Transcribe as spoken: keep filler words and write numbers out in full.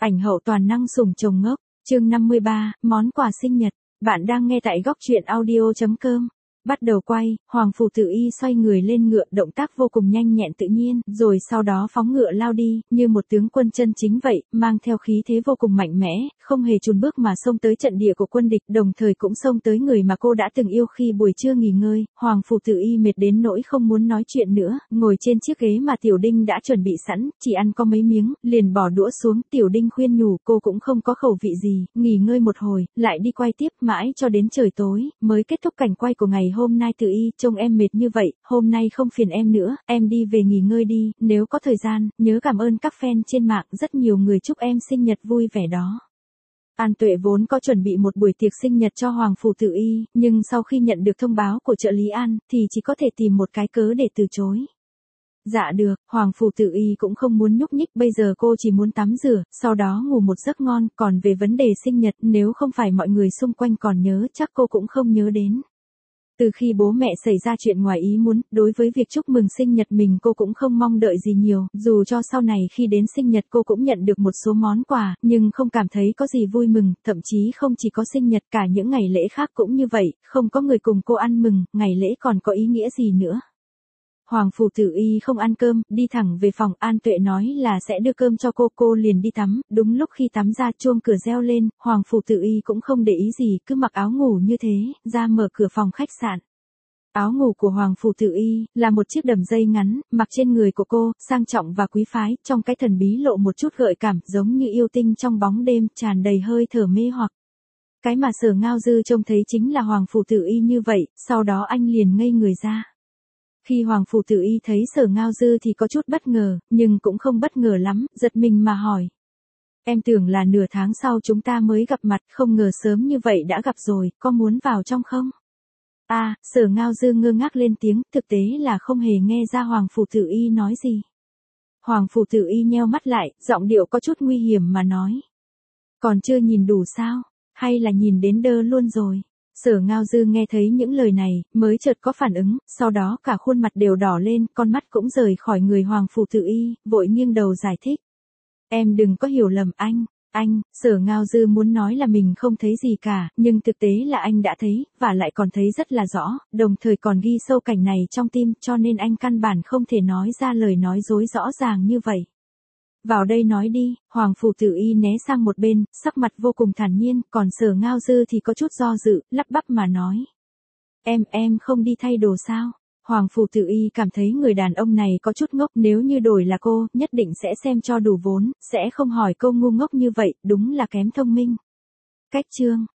Ảnh hậu toàn năng sủng chồng ngốc, chương năm mươi ba, món quà sinh nhật. Bạn đang nghe tại góc truyện audio chấm com. Bắt đầu quay, Hoàng Phủ Tử Y xoay người lên ngựa, động tác vô cùng nhanh nhẹn tự nhiên, rồi sau đó phóng ngựa lao đi, như một tướng quân chân chính vậy, mang theo khí thế vô cùng mạnh mẽ, không hề chùn bước mà xông tới trận địa của quân địch, đồng thời cũng xông tới người mà cô đã từng yêu khi buổi trưa nghỉ ngơi. Hoàng Phủ Tử Y mệt đến nỗi không muốn nói chuyện nữa, ngồi trên chiếc ghế mà Tiểu Đinh đã chuẩn bị sẵn, chỉ ăn có mấy miếng, liền bỏ đũa xuống. Tiểu Đinh khuyên nhủ cô cũng không có khẩu vị gì, nghỉ ngơi một hồi, lại đi quay tiếp, mãi cho đến trời tối, mới kết thúc cảnh quay của ngày hôm nay. Tử Y, trông em mệt như vậy, hôm nay không phiền em nữa, em đi về nghỉ ngơi đi, nếu có thời gian, nhớ cảm ơn các fan trên mạng, rất nhiều người chúc em sinh nhật vui vẻ đó. An Tuệ vốn có chuẩn bị một buổi tiệc sinh nhật cho Hoàng Phủ Tử Y, nhưng sau khi nhận được thông báo của trợ lý An, thì chỉ có thể tìm một cái cớ để từ chối. Dạ được, Hoàng Phủ Tử Y cũng không muốn nhúc nhích, bây giờ cô chỉ muốn tắm rửa, sau đó ngủ một giấc ngon, còn về vấn đề sinh nhật, nếu không phải mọi người xung quanh còn nhớ, chắc cô cũng không nhớ đến. Từ khi bố mẹ xảy ra chuyện ngoài ý muốn, đối với việc chúc mừng sinh nhật mình cô cũng không mong đợi gì nhiều, dù cho sau này khi đến sinh nhật cô cũng nhận được một số món quà, nhưng không cảm thấy có gì vui mừng, thậm chí không chỉ có sinh nhật, cả những ngày lễ khác cũng như vậy, không có người cùng cô ăn mừng, ngày lễ còn có ý nghĩa gì nữa. Hoàng Phủ Tử Y không ăn cơm, đi thẳng về phòng. An Tuệ nói là sẽ đưa cơm cho cô, cô liền đi tắm, đúng lúc khi tắm ra chuông cửa reo lên, Hoàng Phủ Tử Y cũng không để ý gì, cứ mặc áo ngủ như thế, ra mở cửa phòng khách sạn. Áo ngủ của Hoàng Phủ Tử Y là một chiếc đầm dây ngắn, mặc trên người của cô, sang trọng và quý phái, trong cái thần bí lộ một chút gợi cảm, giống như yêu tinh trong bóng đêm, tràn đầy hơi thở mê hoặc. Cái mà Sở Ngao Dư trông thấy chính là Hoàng Phủ Tử Y như vậy, sau đó anh liền ngây người ra. Khi Hoàng Phủ Tử Y thấy Sở Ngao Dư thì có chút bất ngờ, nhưng cũng không bất ngờ lắm, giật mình mà hỏi. Em tưởng là nửa tháng sau chúng ta mới gặp mặt, không ngờ sớm như vậy đã gặp rồi, có muốn vào trong không? À, Sở Ngao Dư ngơ ngác lên tiếng, thực tế là không hề nghe ra Hoàng Phủ Tử Y nói gì. Hoàng Phủ Tử Y nheo mắt lại, giọng điệu có chút nguy hiểm mà nói. Còn chưa nhìn đủ sao? Hay là nhìn đến đơ luôn rồi? Sở Ngao Dư nghe thấy những lời này, mới chợt có phản ứng, sau đó cả khuôn mặt đều đỏ lên, con mắt cũng rời khỏi người Hoàng Phủ Tử Y, vội nghiêng đầu giải thích. Em đừng có hiểu lầm anh, anh, Sở Ngao Dư muốn nói là mình không thấy gì cả, nhưng thực tế là anh đã thấy, và lại còn thấy rất là rõ, đồng thời còn ghi sâu cảnh này trong tim, cho nên anh căn bản không thể nói ra lời nói dối rõ ràng như vậy. Vào đây nói đi. Hoàng Phủ Tử Y né sang một bên, sắc mặt vô cùng thản nhiên, còn Sở Ngao Dư thì có chút do dự, lắp bắp mà nói. Em, em không đi thay đồ sao? Hoàng Phủ Tử Y cảm thấy người đàn ông này có chút ngốc, nếu như đổi là cô, nhất định sẽ xem cho đủ vốn, sẽ không hỏi câu ngu ngốc như vậy, đúng là kém thông minh. Cách chương.